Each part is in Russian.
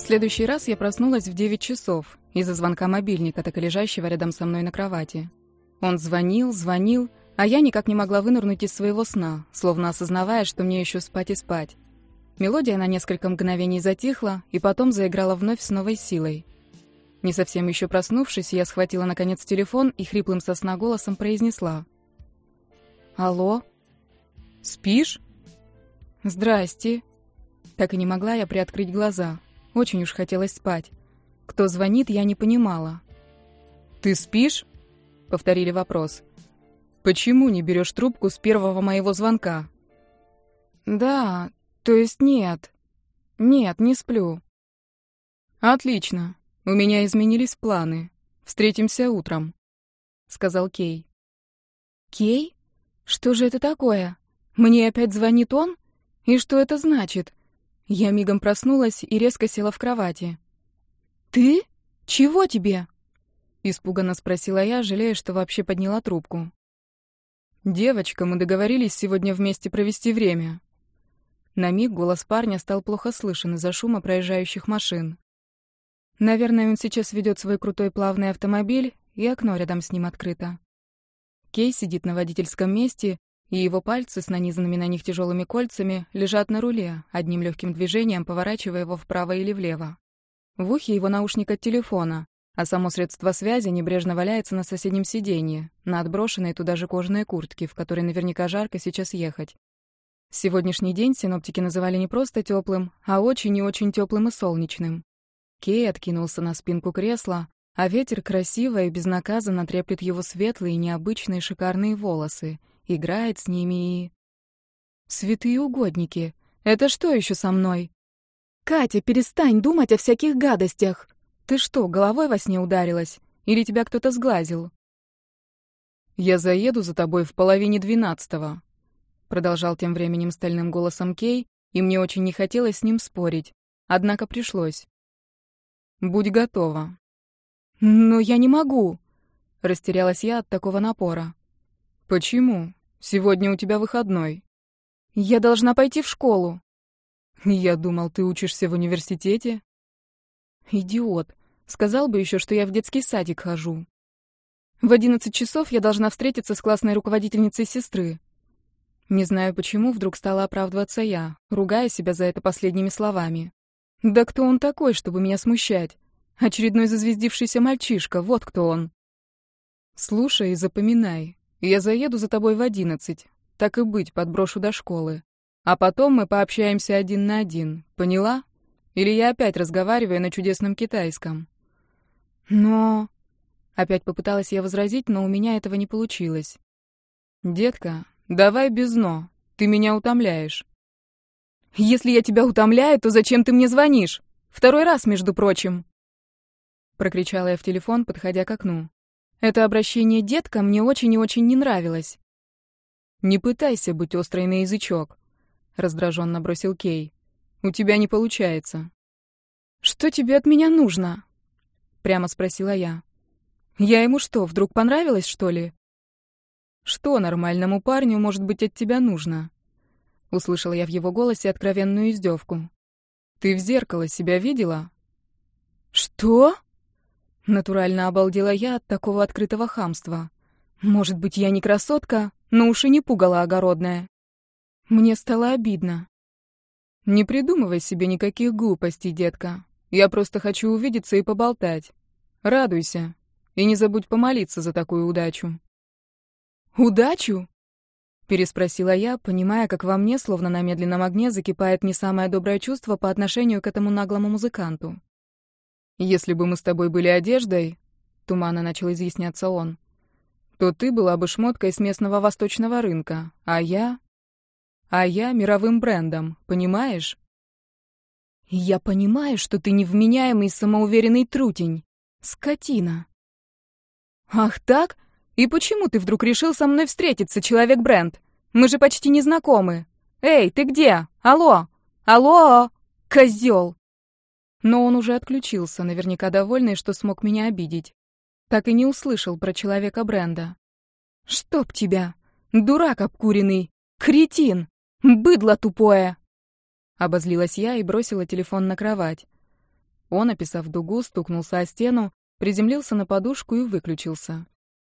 следующий раз я проснулась в 9 часов из-за звонка мобильника, так и лежащего рядом со мной на кровати. Он звонил, а я никак не могла вынырнуть из своего сна, словно осознавая, что мне еще спать и спать. Мелодия на несколько мгновений затихла и потом заиграла вновь с новой силой. Не совсем еще проснувшись, я схватила наконец телефон и хриплым со сна голосом произнесла: «Алло? Спишь?» «Здрасте». Так и не могла я приоткрыть глаза. Очень уж хотелось спать. Кто звонит, я не понимала. «Ты спишь?» — повторили вопрос. «Почему не берешь трубку с первого моего звонка?» «Да, то есть нет. Нет, не сплю». «Отлично. У меня изменились планы. Встретимся утром», — сказал Кей. «Кей? Что же это такое? Мне опять звонит он? И что это значит?» Я мигом проснулась и резко села в кровати. «Ты? Чего тебе?» — испуганно спросила я, жалея, что вообще подняла трубку. «Девочка, мы договорились сегодня вместе провести время». На миг голос парня стал плохо слышен из-за шума проезжающих машин. Наверное, он сейчас ведет свой крутой плавный автомобиль, и окно рядом с ним открыто. Кей сидит на водительском месте, и его пальцы с нанизанными на них тяжелыми кольцами лежат на руле, одним легким движением поворачивая его вправо или влево. В ухе его наушник от телефона, а само средство связи небрежно валяется на соседнем сиденье, на отброшенной туда же кожаной куртке, в которой наверняка жарко сейчас ехать. Сегодняшний день синоптики называли не просто теплым, а очень и очень теплым и солнечным. Кей откинулся на спинку кресла, а ветер красиво и безнаказанно треплет его светлые, необычные, шикарные волосы, играет с ними и... Святые угодники! Это что еще со мной? Катя, перестань думать о всяких гадостях! Ты что, головой во сне ударилась? Или тебя кто-то сглазил? «Я заеду за тобой в 11:30, продолжал тем временем стальным голосом Кей, и мне очень не хотелось с ним спорить, однако пришлось. «Будь готова». «Но я не могу», — растерялась я от такого напора. «Почему? Сегодня у тебя выходной». «Я должна пойти в школу». «Я думал, ты учишься в университете». «Идиот. Сказал бы еще, что я в детский садик хожу. В 11 часов я должна встретиться с классной руководительницей сестры». Не знаю почему, вдруг стала оправдываться я, ругая себя за это последними словами. «Да кто он такой, чтобы меня смущать? Очередной зазвездившийся мальчишка, вот кто он». «Слушай и запоминай. Я заеду за тобой в 11. Так и быть, подброшу до школы. А потом мы пообщаемся 1 на 1. Поняла? Или я опять разговариваю на чудесном китайском?» «Но...» Опять попыталась я возразить, но у меня этого не получилось. «Детка, давай без «но». Ты меня утомляешь». «Если я тебя утомляю, то зачем ты мне звонишь? Второй раз, между прочим!» Прокричала я в телефон, подходя к окну. Это обращение «детка» мне очень и очень не нравилось. «Не пытайся быть острой на язычок», — раздраженно бросил Кей. «У тебя не получается». «Что тебе от меня нужно?» — прямо спросила я. «Я ему что, вдруг понравилась, что ли?» «Что нормальному парню может быть от тебя нужно?» Услышала я в его голосе откровенную издевку. «Ты в зеркало себя видела?» «Что?» Натурально обалдела я от такого открытого хамства. Может быть, я не красотка, но уж и не пугало огородное. Мне стало обидно. «Не придумывай себе никаких глупостей, детка. Я просто хочу увидеться и поболтать. Радуйся. И не забудь помолиться за такую удачу». «Удачу?» — переспросила я, понимая, как во мне, словно на медленном огне, закипает не самое доброе чувство по отношению к этому наглому музыканту. «Если бы мы с тобой были одеждой», — туманно начал изъясняться он, «то ты была бы шмоткой с местного восточного рынка, а я мировым брендом, понимаешь?» «Я понимаю, что ты невменяемый самоуверенный трутень. Скотина». «Ах так? И почему ты вдруг решил со мной встретиться, человек-бренд? Мы же почти не знакомы. Эй, ты где? Алло! Алло! Козёл!» Но он уже отключился, наверняка довольный, что смог меня обидеть. Так и не услышал про человека-бренда. «Чтоб тебя! Дурак обкуренный! Кретин! Быдло тупое!» Обозлилась я и бросила телефон на кровать. Он, описав дугу, стукнулся о стену, приземлился на подушку и выключился.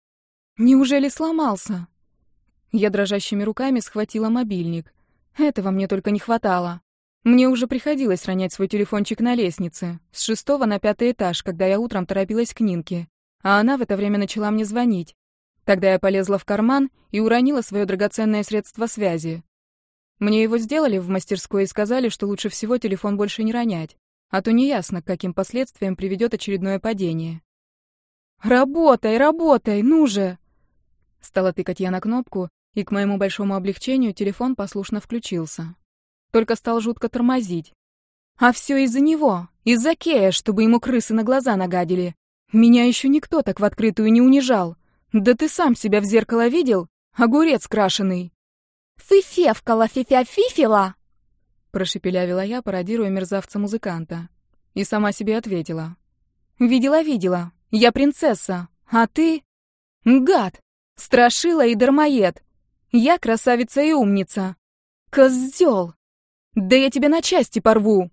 Неужели сломался? Я дрожащими руками схватила мобильник. Этого мне только не хватало. Мне уже приходилось ронять свой телефончик на лестнице, с 6-го на 5-й этаж, когда я утром торопилась к Нинке, а она в это время начала мне звонить. Тогда я полезла в карман и уронила свое драгоценное средство связи. Мне его сделали в мастерской и сказали, что лучше всего телефон больше не ронять, а то неясно, к каким последствиям приведет очередное падение. «Работай, работай, ну же!» Стала тыкать я на кнопку, и к моему большому облегчению телефон послушно включился. Только стал жутко тормозить. А все из-за него, из-за Кея, чтобы ему крысы на глаза нагадили. Меня еще никто так в открытую не унижал. Да ты сам себя в зеркало видел? Огурец крашеный. «Фифевкала, фифя-фифила!» Прошепелявила я, пародируя мерзавца-музыканта. И сама себе ответила. «Видела, я принцесса, а ты...» «Гад! Страшила и дармоед! Я красавица и умница! Козёл! Да я тебя на части порву!»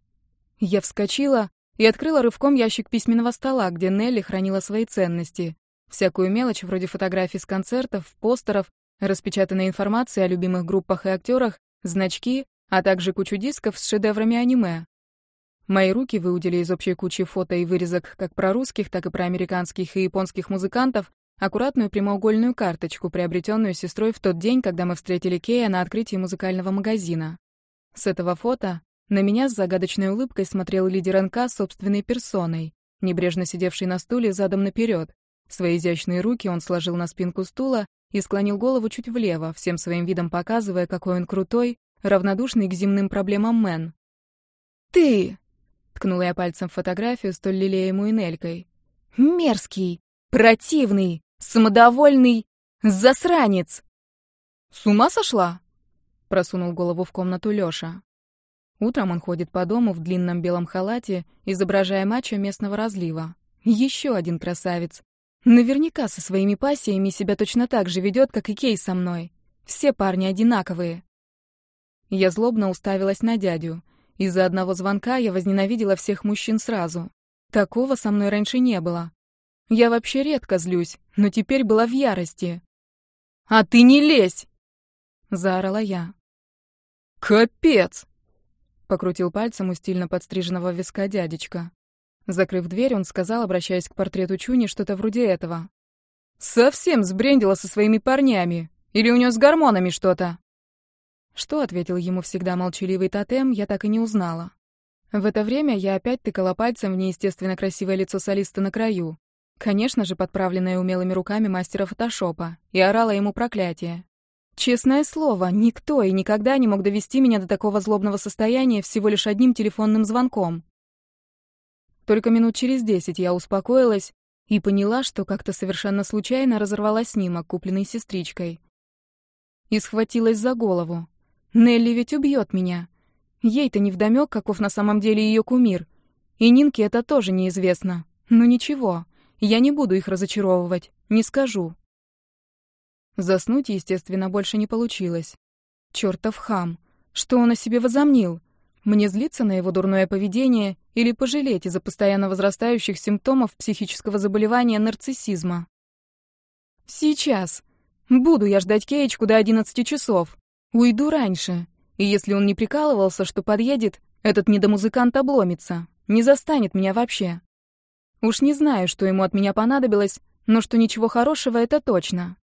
Я вскочила и открыла рывком ящик письменного стола, где Нелли хранила свои ценности. Всякую мелочь, вроде фотографий с концертов, постеров, распечатанной информации о любимых группах и актерах, значки, а также кучу дисков с шедеврами аниме. Мои руки выудили из общей кучи фото и вырезок как про русских, так и про американских и японских музыкантов аккуратную прямоугольную карточку, приобретенную сестрой в тот день, когда мы встретили Кея на открытии музыкального магазина. С этого фото на меня с загадочной улыбкой смотрел лидер НК собственной персоной, небрежно сидевший на стуле задом наперед. Свои изящные руки он сложил на спинку стула и склонил голову чуть влево, всем своим видом показывая, какой он крутой, равнодушный к земным проблемам мэн. «Ты!» — ткнула я пальцем в фотографию, столь лелеемую Нелькой. «Мерзкий! Противный! Самодовольный! Засранец!» «С ума сошла?» — просунул голову в комнату Лёша. Утром он ходит по дому в длинном белом халате, изображая мачо местного разлива. Еще один красавец. Наверняка со своими пассиями себя точно так же ведет, как и Кей со мной. Все парни одинаковые. Я злобно уставилась на дядю. Из-за одного звонка я возненавидела всех мужчин сразу. Такого со мной раньше не было. Я вообще редко злюсь, но теперь была в ярости. «А ты не лезь!» — заорала я. «Капец!» — покрутил пальцем у стильно подстриженного виска дядечка. Закрыв дверь, он сказал, обращаясь к портрету Чуни, что-то вроде этого. «Совсем сбрендила со своими парнями? Или у нее с гормонами что-то?» Что ответил ему всегда молчаливый тотем, я так и не узнала. В это время я опять тыкала пальцем в неестественно красивое лицо солиста на краю. Конечно же, подправленное умелыми руками мастера фотошопа, и орала ему проклятие. Честное слово, никто и никогда не мог довести меня до такого злобного состояния всего лишь одним телефонным звонком. Только минут через 10 я успокоилась и поняла, что как-то совершенно случайно разорвала снимок, купленный сестричкой. И схватилась за голову. Нелли ведь убьет меня. Ей-то невдомёк, каков на самом деле ее кумир. И Нинке это тоже неизвестно. Но ничего. Я не буду их разочаровывать, не скажу. Заснуть, естественно, больше не получилось. Чёртов хам. Что он о себе возомнил? Мне злиться на его дурное поведение или пожалеть из-за постоянно возрастающих симптомов психического заболевания нарциссизма? Сейчас. Буду я ждать Кеечку до 11 часов. Уйду раньше. И если он не прикалывался, что подъедет, этот недомузыкант обломится. Не застанет меня вообще. Уж не знаю, что ему от меня понадобилось, но что ничего хорошего — это точно.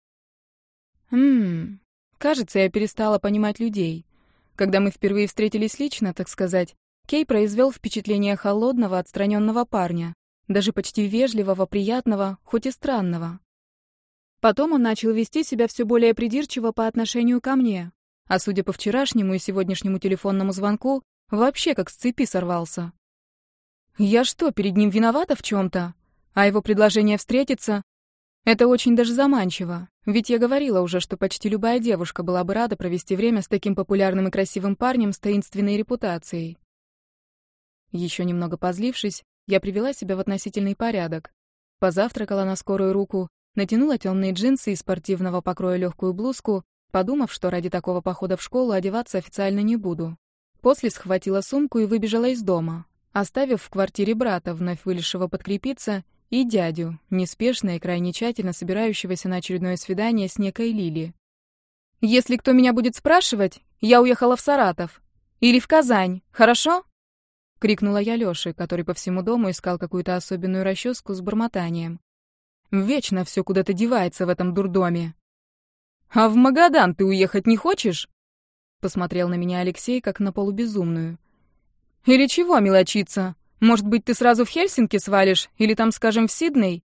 Кажется, я перестала понимать людей. Когда мы впервые встретились лично, так сказать, Кей произвел впечатление холодного, отстраненного парня, даже почти вежливого, приятного, хоть и странного. Потом он начал вести себя все более придирчиво по отношению ко мне, а судя по вчерашнему и сегодняшнему телефонному звонку, вообще как с цепи сорвался. Я что, перед ним виновата в чем-то? А его предложение встретиться — это очень даже заманчиво, ведь я говорила уже, что почти любая девушка была бы рада провести время с таким популярным и красивым парнем с таинственной репутацией. Еще немного позлившись, я привела себя в относительный порядок. Позавтракала на скорую руку, натянула темные джинсы и спортивного покроя легкую блузку, подумав, что ради такого похода в школу одеваться официально не буду. После схватила сумку и выбежала из дома. оставив в квартире брата, вновь вылезшего подкрепиться, и дядю, неспешно и крайне тщательно собирающегося на очередное свидание с некой Лили. «Если кто меня будет спрашивать, я уехала в Саратов. Или в Казань, хорошо?» — крикнула я Лёше, который по всему дому искал какую-то особенную расческу с бормотанием. Вечно все куда-то девается в этом дурдоме. «А в Магадан ты уехать не хочешь?» — посмотрел на меня Алексей, как на полубезумную. «Или чего мелочиться? Может быть, ты сразу в Хельсинки свалишь, или там, скажем, в Сидней?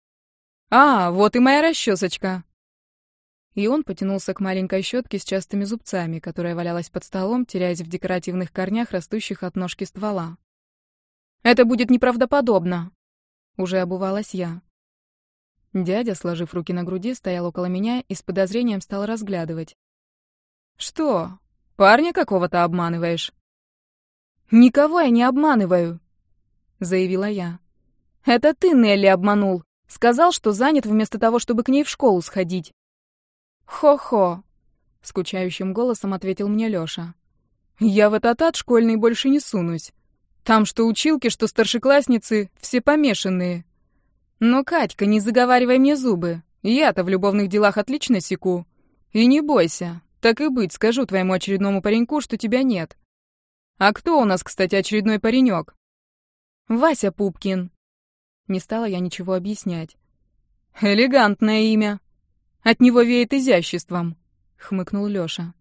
А, вот и моя расчесочка». И он потянулся к маленькой щетке с частыми зубцами, которая валялась под столом, теряясь в декоративных корнях, растущих от ножки ствола. «Это будет неправдоподобно», — уже обувалась я. Дядя, сложив руки на груди, стоял около меня и с подозрением стал разглядывать. «Что, парня какого-то обманываешь?» «Никого я не обманываю», — заявила я. «Это ты Нелли обманул. Сказал, что занят вместо того, чтобы к ней в школу сходить». «Хо-хо», — скучающим голосом ответил мне Лёша. «Я в этот ад школьный больше не сунусь. Там что училки, что старшеклассницы, все помешанные. Но, Катька, не заговаривай мне зубы. Я-то в любовных делах отлично секу. И не бойся, так и быть, скажу твоему очередному пареньку, что тебя нет. А кто у нас, кстати, очередной паренек? Вася Пупкин. Не стала я ничего объяснять. Элегантное имя. От него веет изяществом, хмыкнул Лёша.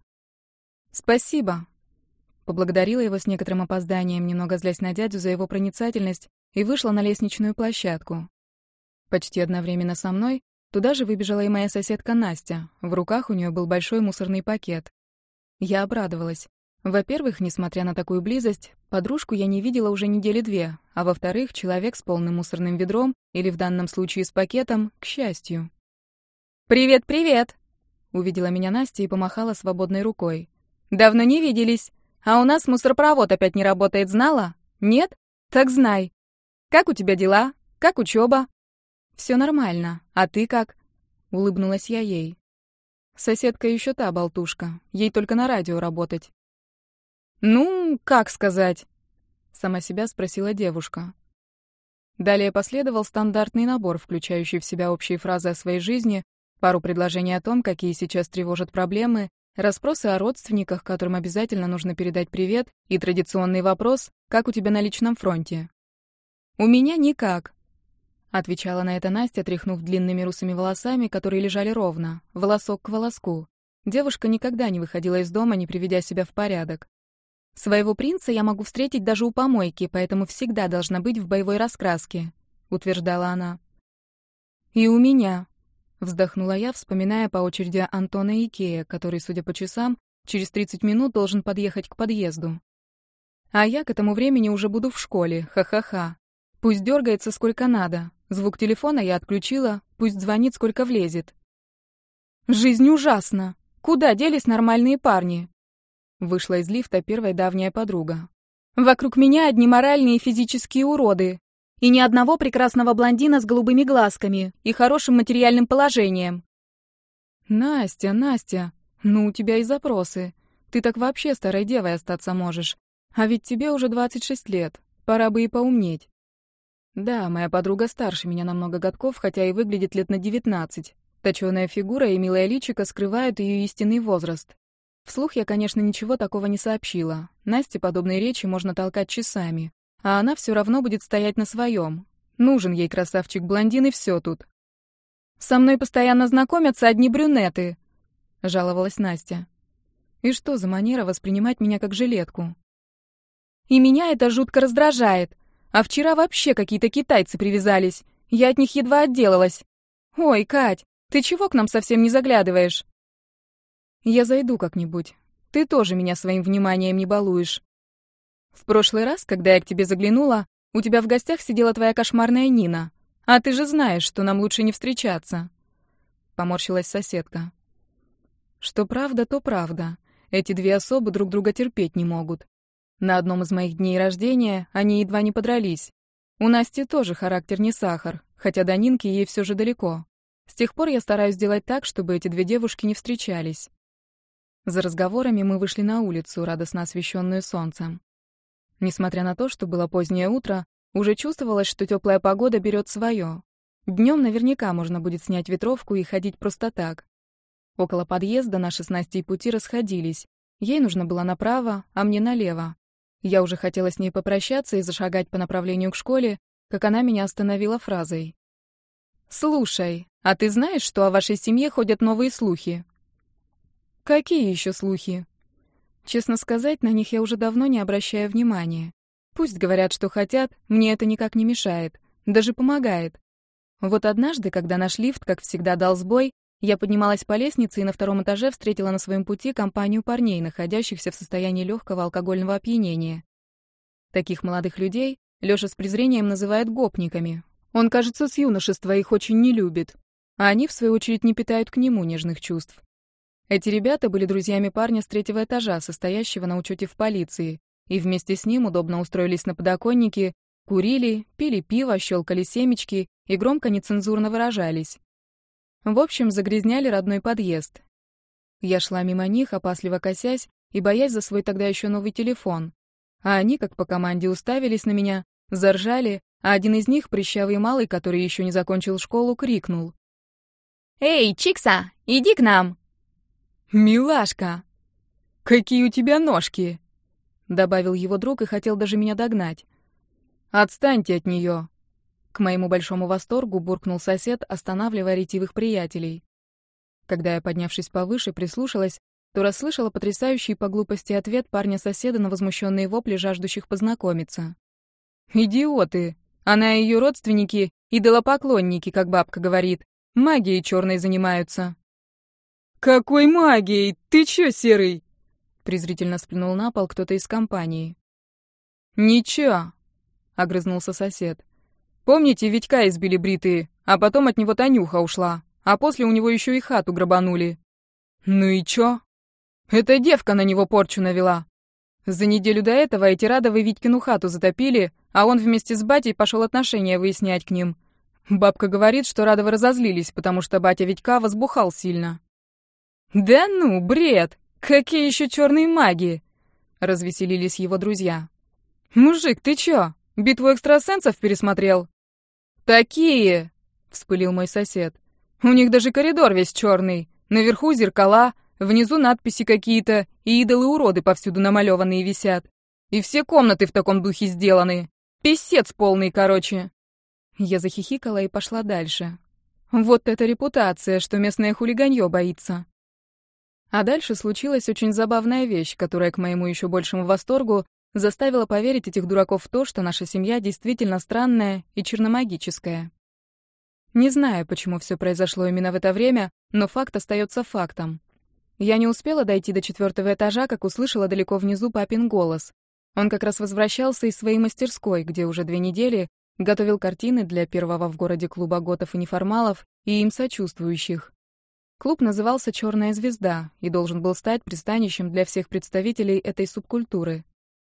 Спасибо. Поблагодарила его с некоторым опозданием, немного злясь на дядю за его проницательность, и вышла на лестничную площадку. Почти одновременно со мной туда же выбежала и моя соседка Настя. В руках у нее был большой мусорный пакет. Я обрадовалась. Во-первых, несмотря на такую близость, подружку я не видела уже недели две, а во-вторых, человек с полным мусорным ведром, или в данном случае с пакетом, к счастью. «Привет, привет!» — увидела меня Настя и помахала свободной рукой. «Давно не виделись. А у нас мусоропровод опять не работает, знала? Нет? Так знай. Как у тебя дела? Как учеба?» «Все нормально. А ты как?» — улыбнулась я ей. Соседка еще та болтушка. Ей только на радио работать. «Ну, как сказать?» — сама себя спросила девушка. Далее последовал стандартный набор, включающий в себя общие фразы о своей жизни, пару предложений о том, какие сейчас тревожат проблемы, расспросы о родственниках, которым обязательно нужно передать привет, и традиционный вопрос «Как у тебя на личном фронте?». «У меня никак», — отвечала на это Настя, тряхнув длинными русыми волосами, которые лежали ровно, волосок к волоску. Девушка никогда не выходила из дома, не приведя себя в порядок. «Своего принца я могу встретить даже у помойки, поэтому всегда должна быть в боевой раскраске», — утверждала она. «И у меня», — вздохнула я, вспоминая по очереди Антона Икея, который, судя по часам, через 30 минут должен подъехать к подъезду. «А я к этому времени уже буду в школе, ха-ха-ха. Пусть дергается сколько надо. Звук телефона я отключила, пусть звонит сколько влезет». «Жизнь ужасна. Куда делись нормальные парни?» Вышла из лифта первая давняя подруга. «Вокруг меня одни моральные и физические уроды. И ни одного прекрасного блондина с голубыми глазками и хорошим материальным положением». «Настя, Настя, ну у тебя и запросы. Ты так вообще старой девой остаться можешь. А ведь тебе уже 26 лет. Пора бы и поумнеть». Да, моя подруга старше меня на много годков, хотя и выглядит лет на 19. Точёная фигура и милое личико скрывают ее истинный возраст. Вслух я, конечно, ничего такого не сообщила. Насте подобные речи можно толкать часами. А она все равно будет стоять на своем. Нужен ей красавчик-блондин, и все тут. «Со мной постоянно знакомятся одни брюнеты», — жаловалась Настя. «И что за манера воспринимать меня как жилетку?» «И меня это жутко раздражает. А вчера вообще какие-то китайцы привязались. Я от них едва отделалась. Ой, Кать, ты чего к нам совсем не заглядываешь?» «Я зайду как-нибудь. Ты тоже меня своим вниманием не балуешь. В прошлый раз, когда я к тебе заглянула, у тебя в гостях сидела твоя кошмарная Нина. А ты же знаешь, что нам лучше не встречаться». Поморщилась соседка. Что правда, то правда. Эти две особы друг друга терпеть не могут. На одном из моих дней рождения они едва не подрались. У Насти тоже характер не сахар, хотя до Нинки ей все же далеко. С тех пор я стараюсь сделать так, чтобы эти две девушки не встречались. За разговорами мы вышли на улицу, радостно освещенную солнцем. Несмотря на то, что было позднее утро, уже чувствовалось, что теплая погода берет свое. Днем наверняка можно будет снять ветровку и ходить просто так. Около подъезда наши с Настей пути расходились. Ей нужно было направо, а мне налево. Я уже хотела с ней попрощаться и зашагать по направлению к школе, как она меня остановила фразой. «Слушай, а ты знаешь, что о вашей семье ходят новые слухи?» «Какие еще слухи?» Честно сказать, на них я уже давно не обращаю внимания. Пусть говорят, что хотят, мне это никак не мешает, даже помогает. Вот однажды, когда наш лифт, как всегда, дал сбой, я поднималась по лестнице и на втором этаже встретила на своем пути компанию парней, находящихся в состоянии легкого алкогольного опьянения. Таких молодых людей Лёша с презрением называет гопниками. Он, кажется, с юношества их очень не любит, а они, в свою очередь, не питают к нему нежных чувств. Эти ребята были друзьями парня с третьего этажа, состоящего на учете в полиции, и вместе с ним удобно устроились на подоконнике, курили, пили пиво, щелкали семечки и громко нецензурно выражались. В общем, загрязняли родной подъезд. Я шла мимо них, опасливо косясь и боясь за свой тогда еще новый телефон. А они, как по команде, уставились на меня, заржали, а один из них, прыщавый малый, который еще не закончил школу, крикнул: «Эй, Чикса, иди к нам!» «Милашка! Какие у тебя ножки!» — добавил его друг и хотел даже меня догнать. «Отстаньте от нее!» К моему большому восторгу буркнул сосед, останавливая ретивых приятелей. Когда я, поднявшись повыше, прислушалась, то расслышала потрясающий по глупости ответ парня-соседа на возмущенные вопли жаждущих познакомиться. «Идиоты! Она и ее родственники — идолопоклонники, как бабка говорит. Магией черной занимаются». «Какой магией? Ты чё, серый?» Презрительно сплюнул на пол кто-то из компании. «Ничего», — огрызнулся сосед. «Помните, Витька избили бритые, а потом от него Танюха ушла, а после у него еще и хату грабанули. Ну и чё? Эта девка на него порчу навела. За неделю до этого эти Радовы Витькину хату затопили, а он вместе с батей пошел отношения выяснять к ним. Бабка говорит, что Радовы разозлились, потому что батя Витька возбухал сильно». «Да ну, бред! Какие еще черные маги!» — развеселились его друзья. «Мужик, ты чё, битву экстрасенсов пересмотрел?» «Такие!» — вспылил мой сосед. «У них даже коридор весь черный. Наверху зеркала, внизу надписи какие-то, и идолы-уроды повсюду намалеванные висят. И все комнаты в таком духе сделаны. Писец полный, короче». Я захихикала и пошла дальше. Вот это репутация, что местное хулиганье боится. А дальше случилась очень забавная вещь, которая, к моему еще большему восторгу, заставила поверить этих дураков в то, что наша семья действительно странная и черномагическая. Не знаю, почему все произошло именно в это время, но факт остается фактом. Я не успела дойти до 4-го этажа, как услышала далеко внизу папин голос. Он как раз возвращался из своей мастерской, где уже 2 недели готовил картины для первого в городе клуба готов и неформалов и им сочувствующих. Клуб назывался «Черная звезда» и должен был стать пристанищем для всех представителей этой субкультуры.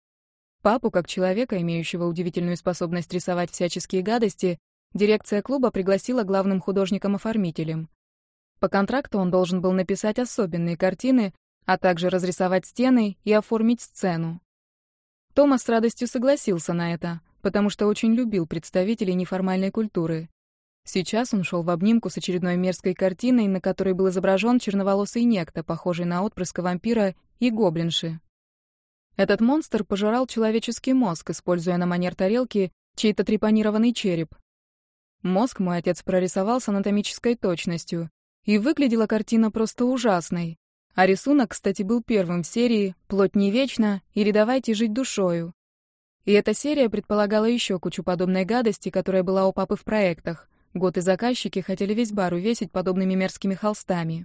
Папу, как человека, имеющего удивительную способность рисовать всяческие гадости, дирекция клуба пригласила главным художником-оформителем. По контракту он должен был написать особенные картины, а также разрисовать стены и оформить сцену. Томас с радостью согласился на это, потому что очень любил представителей неформальной культуры. Сейчас он шел в обнимку с очередной мерзкой картиной, на которой был изображен черноволосый некто, похожий на отпрыска вампира и гоблинши. Этот монстр пожирал человеческий мозг, используя на манер тарелки чей-то трепанированный череп. Мозг мой отец прорисовал с анатомической точностью, и выглядела картина просто ужасной. А рисунок, кстати, был первым в серии «Плоть не вечна» или «Давайте жить душою». И эта серия предполагала еще кучу подобной гадости, которая была у папы в проектах. Год и заказчики хотели весь бар увесить подобными мерзкими холстами.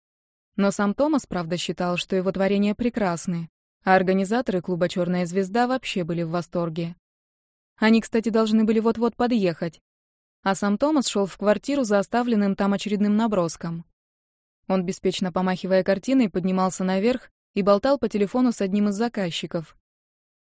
Но сам Томас, правда, считал, что его творения прекрасны, а организаторы клуба «Черная звезда» вообще были в восторге. Они, кстати, должны были вот-вот подъехать. А сам Томас шел в квартиру за оставленным там очередным наброском. Он, беспечно помахивая картиной, поднимался наверх и болтал по телефону с одним из заказчиков.